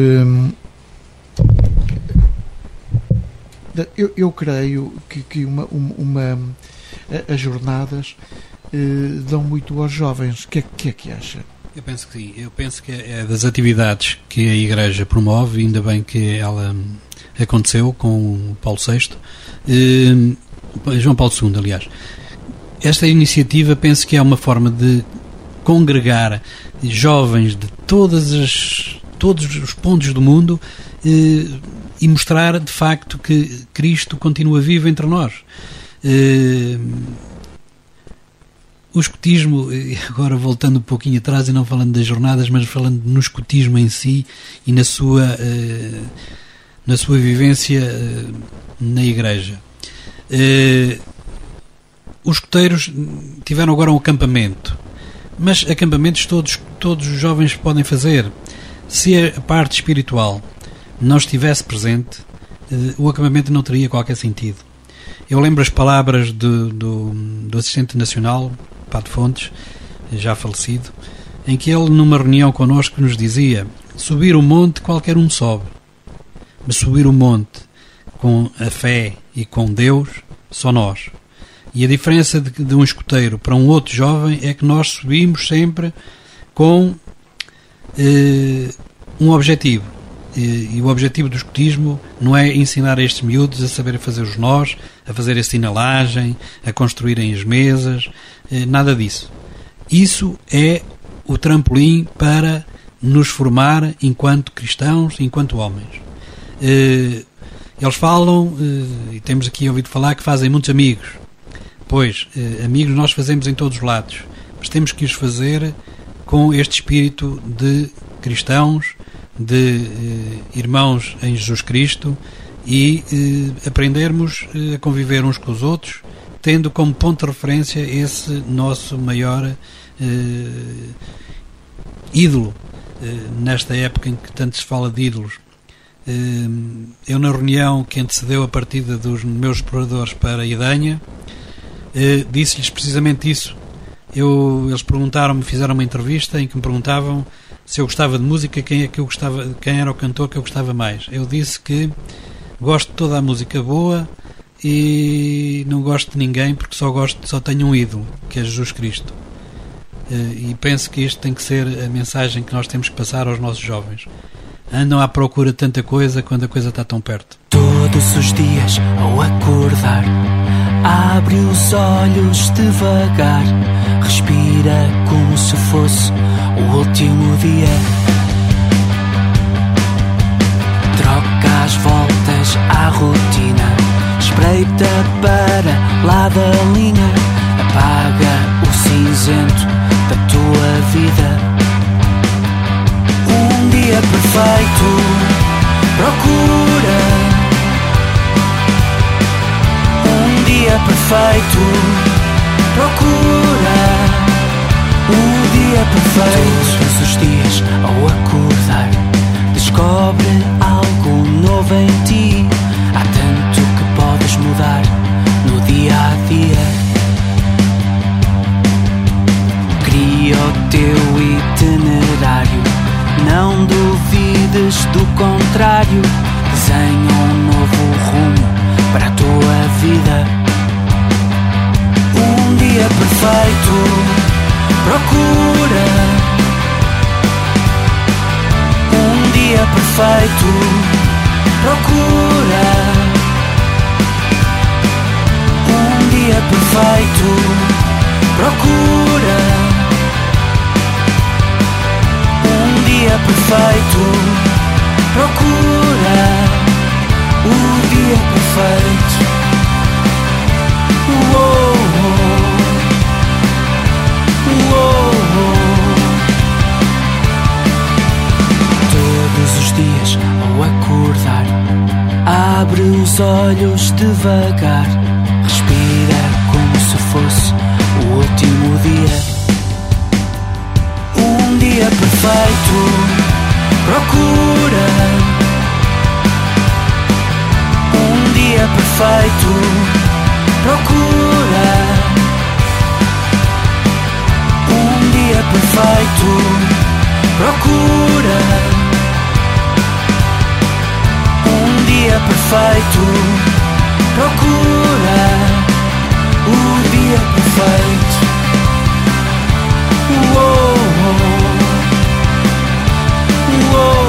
eu creio que as jornadas dão muito aos jovens. O que é que acha? Eu penso que sim. Eu penso que é das atividades que a Igreja promove, ainda bem que ela aconteceu com o Paulo VI, João Paulo II, aliás. Esta iniciativa penso que é uma forma de congregar jovens de todos os pontos do mundo e mostrar de facto que Cristo continua vivo entre nós. O escotismo, agora voltando um pouquinho atrás e não falando das jornadas, mas falando no escotismo em si e na sua vivência na Igreja. Os escoteiros tiveram agora um acampamento, mas acampamentos todos os jovens podem fazer. Se a parte espiritual não estivesse presente, o acampamento não teria qualquer sentido. Eu lembro as palavras do assistente nacional, Padre Fontes, já falecido, em que ele, numa reunião connosco, nos dizia: subir o monte qualquer um sobe, mas subir o monte com a fé e com Deus, só nós. E a diferença de um escoteiro para um outro jovem é que nós subimos sempre com um objetivo. E o objetivo do escotismo não é ensinar a estes miúdos a saber fazer os nós, a fazer a sinalagem, a construírem as mesas, nada disso. Isso é o trampolim para nos formar enquanto cristãos, enquanto homens. Eles falam, e temos aqui ouvido falar, que fazem muitos amigos. Pois, amigos nós fazemos em todos os lados, mas temos que os fazer com este espírito de cristãos, de irmãos em Jesus Cristo, e aprendermos a conviver uns com os outros, tendo como ponto de referência esse nosso maior ídolo, nesta época em que tanto se fala de ídolos. Eu, na reunião que antecedeu a partida dos meus exploradores para a Idanha, disse-lhes precisamente isso. Eles perguntaram-me, fizeram uma entrevista em que me perguntavam se eu gostava de música, quem era o cantor que eu gostava mais. Eu disse que gosto de toda a música boa e não gosto de ninguém, porque só tenho um ídolo, que é Jesus Cristo. E penso que isto tem que ser a mensagem que nós temos que passar aos nossos jovens. Andam à procura de tanta coisa quando a coisa está tão perto. Todos os dias, ao acordar, abre os olhos devagar, respira como se fosse o último dia. Troca as voltas à rotina, espreita para lá da linha, apaga o cinzento da tua vida. Um dia perfeito, procura. Um dia perfeito, procura. O dia perfeito. Todos os dias ao acordar, descobre algo novo em ti. Há tanto que podes mudar no dia a dia. Cria o teu itinerário, não duvides do contrário. Desenha um novo rumo para a tua vida. Um dia perfeito, procura. Um dia perfeito, procura. Um dia perfeito, procura. Um dia perfeito, procura. Abre os olhos devagar, respira como se fosse o último dia. Um dia perfeito, procura. Um dia perfeito, procura. Um dia perfeito, procura. Um dia perfeito, procura. O dia perfeito. Uou, uou,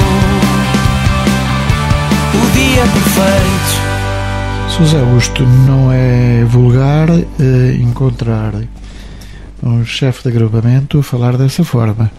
o dia perfeito. José Augusto, não é vulgar encontrar um chefe de agrupamento a falar dessa forma.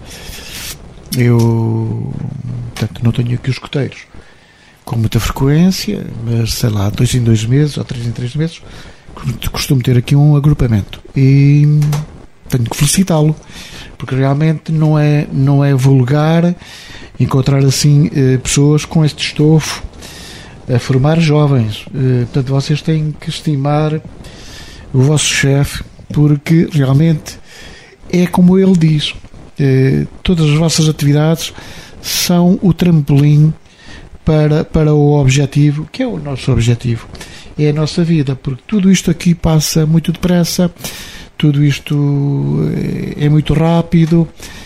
Eu, portanto, não tenho aqui os escuteiros com muita frequência, mas sei lá, 2 em 2 meses ou 3 em 3 meses costumo ter aqui um agrupamento e tenho que felicitá-lo, porque realmente não é vulgar encontrar assim pessoas com este estofo a formar jovens. Portanto, vocês têm que estimar o vosso chefe, porque realmente é como ele diz, todas as vossas atividades são o trampolim para o objetivo, que é o nosso objetivo, é a nossa vida, porque tudo isto aqui passa muito depressa, tudo isto é muito rápido,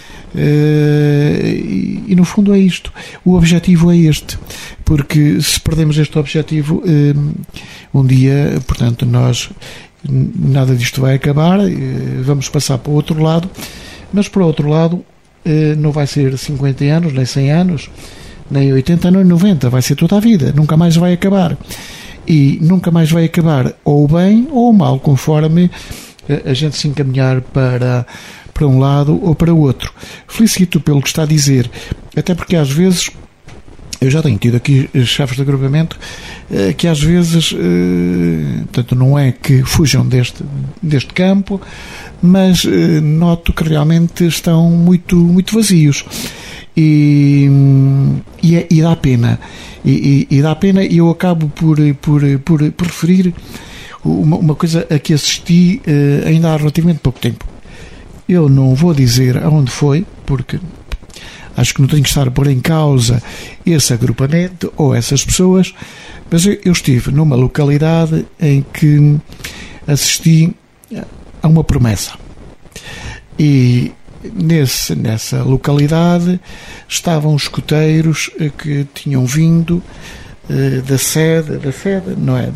e no fundo é isto, o objetivo é este, porque se perdemos este objetivo, um dia, portanto, nada disto vai acabar, vamos passar para o outro lado, mas para o outro lado não vai ser 50 anos, nem 100 anos, nem 80, nem 90, vai ser toda a vida, nunca mais vai acabar, e nunca mais vai acabar ou o bem ou o mal, conforme a gente se encaminhar para um lado ou para o outro. Felicito pelo que está a dizer, até porque às vezes eu já tenho tido aqui chefes de agrupamento que às vezes, portanto, não é que fujam deste campo, mas noto que realmente estão muito, muito vazios e dá pena. E dá pena, e eu acabo por referir uma coisa a que assisti ainda há relativamente pouco tempo. Eu não vou dizer aonde foi, porque acho que não tenho que estar a pôr em causa esse agrupamento ou essas pessoas, mas eu estive numa localidade em que assisti a uma promessa. E nessa localidade estavam os escuteiros que tinham vindo da sede, não é?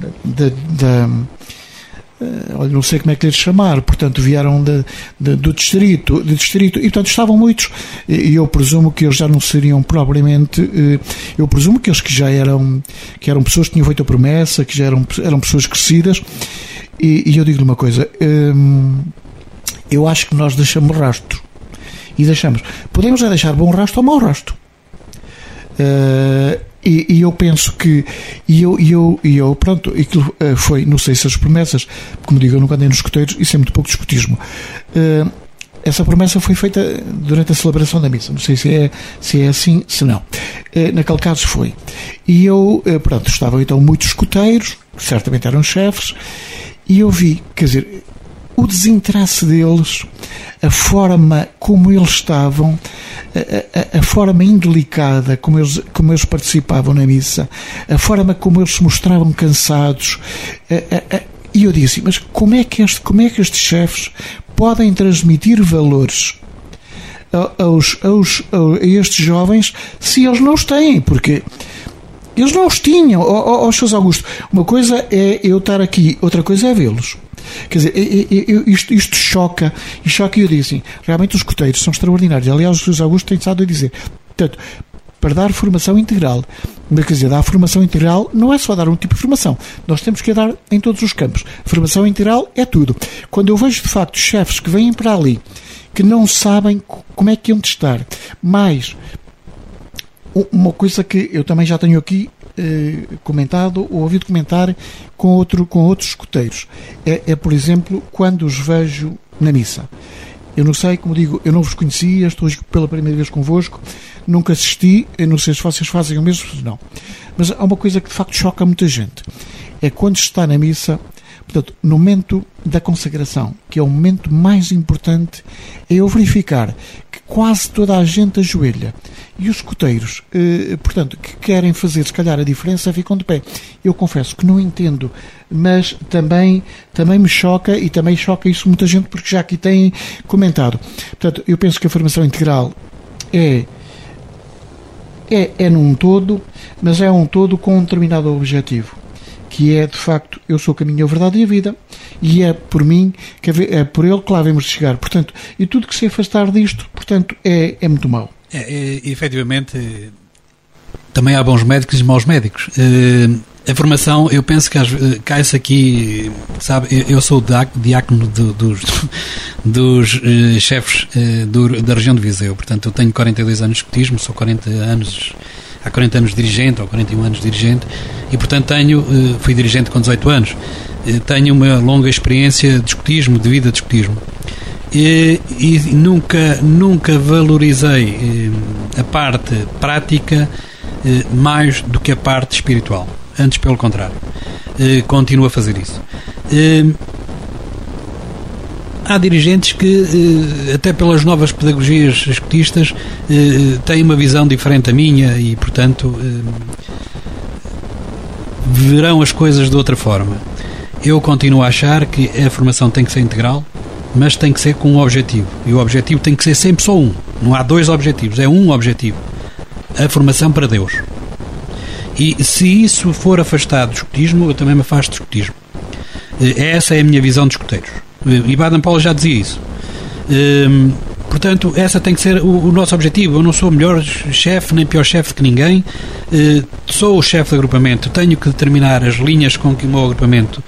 Olha, não sei como é que lhes chamar, portanto vieram do distrito, e portanto estavam muitos, e eu presumo que eles já não seriam propriamente, eu presumo que eles que eram pessoas que tinham feito a promessa, que já eram pessoas crescidas, e eu digo-lhe uma coisa, eu acho que nós deixamos rastro, e podemos deixar bom rastro ou mau rastro. E eu penso que eu pronto, aquilo foi, não sei se as promessas, como digo, eu nunca andei nos escuteiros, isso é muito pouco discutismo. Essa promessa foi feita durante a celebração da missa, não sei se é assim, se não. Naquele caso foi. E eu, pronto, estavam então muitos escuteiros, certamente eram chefes, e eu vi, quer dizer, o desinteresse deles, a forma como eles estavam, a forma indelicada como eles participavam na missa, a forma como eles se mostravam cansados, e eu disse, mas como é que estes chefes podem transmitir valores a estes jovens se eles não os têm? Porque eles não os tinham. José Augusto, uma coisa é eu estar aqui, outra coisa é vê-los. Quer dizer, isto choca, e eu disse assim, realmente os escuteiros são extraordinários. Aliás, o José Augusto tem estado a dizer, portanto, para dar formação integral, mas quer dizer, dar formação integral não é só dar um tipo de formação, nós temos que dar em todos os campos. Formação integral é tudo. Quando eu vejo de facto chefes que vêm para ali, que não sabem como é que iam testar, mais uma coisa que eu também já tenho aqui comentado ou ouvido comentar com outros escuteiros é, por exemplo, quando os vejo na missa. Eu não sei, como digo, eu não vos conhecia, estou pela primeira vez convosco, nunca assisti, eu não sei se vocês fazem o mesmo, não. Mas há uma coisa que de facto choca muita gente. É quando se está na missa, portanto, no momento da consagração, que é o momento mais importante, é eu verificar que quase toda a gente ajoelha. E os escuteiros, portanto, que querem fazer, se calhar, a diferença, ficam de pé. Eu confesso que não entendo, mas também me choca, e também choca isso muita gente, porque já aqui têm comentado. Portanto, eu penso que a formação integral é num todo, mas é um todo com um determinado objetivo, que é, de facto, eu sou o caminho, a verdade e a vida, e é por mim, é por ele que lá vamos chegar. Portanto, e tudo que se afastar disto, portanto, é muito mau. Efetivamente, também há bons médicos e maus médicos. A formação, eu penso que cai-se aqui, sabe, eu sou o diácono dos chefes da região de Viseu, portanto eu tenho 42 anos de escotismo, sou 40 anos dirigente, ou 41 anos dirigente, e portanto fui dirigente com 18 anos, tenho uma longa experiência de escotismo, de vida de escotismo, e nunca valorizei a parte prática mais do que a parte espiritual. Antes, pelo contrário, continuo a fazer isso. Há dirigentes que, até pelas novas pedagogias escotistas, têm uma visão diferente da minha e, portanto, verão as coisas de outra forma. Eu continuo a achar que a formação tem que ser integral, mas tem que ser com um objetivo. E o objetivo tem que ser sempre só um. Não há dois objetivos, é um objetivo. A formação para Deus. E se isso for afastado do escotismo, eu também me afasto do escotismo. Essa é a minha visão de escoteiros. E Baden-Powell já dizia isso. Portanto, essa tem que ser o nosso objetivo. Eu não sou melhor chefe, nem pior chefe que ninguém. Sou o chefe do agrupamento. Tenho que determinar as linhas com que o meu agrupamento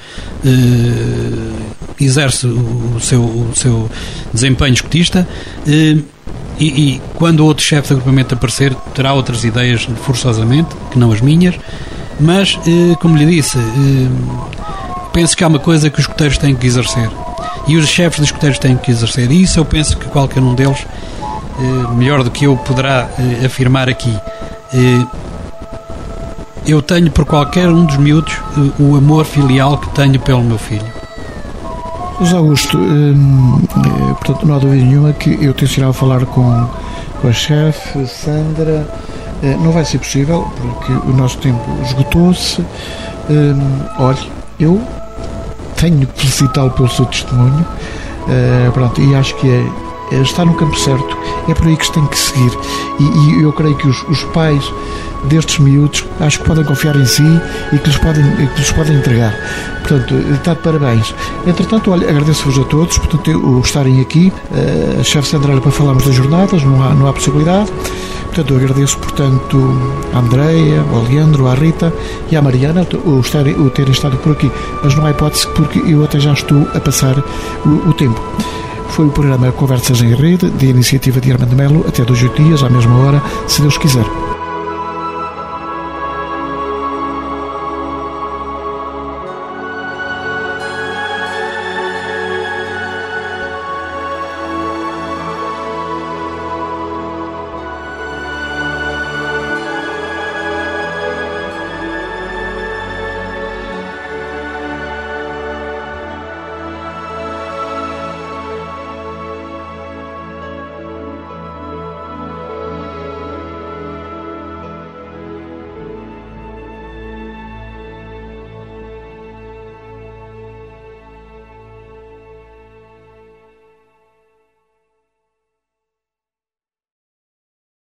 exerce o seu desempenho escotista. E quando outro chefe de agrupamento aparecer, terá outras ideias forçosamente, que não as minhas, mas, como lhe disse, penso que há uma coisa que os escoteiros têm que exercer, e os chefes de escoteiros têm que exercer, e isso eu penso que qualquer um deles, melhor do que eu, poderá afirmar aqui. Eu tenho por qualquer um dos miúdos o amor filial que tenho pelo meu filho. José Augusto, portanto, não há dúvida nenhuma que eu tencionava falar com a chefe, Sandra. Não vai ser possível, porque o nosso tempo esgotou-se. Olha, eu tenho que felicitá-lo pelo seu testemunho, pronto, e acho que está no campo certo, é por aí que se tem que seguir, e eu creio que os pais destes miúdos acho que podem confiar em si e que lhes podem entregar. Portanto, está de parabéns. Entretanto, olha, agradeço-vos a todos, portanto, o estarem aqui. A chefe Sandra era para falarmos das jornadas, não há possibilidade. Portanto, eu agradeço, portanto, à Andreia, ao Leandro, à Rita e à Mariana o terem estado por aqui, mas não há hipótese, porque eu até já estou a passar o tempo. Foi o programa Conversas em Rede, de iniciativa de Armando Melo, até 2 dias, à mesma hora, se Deus quiser.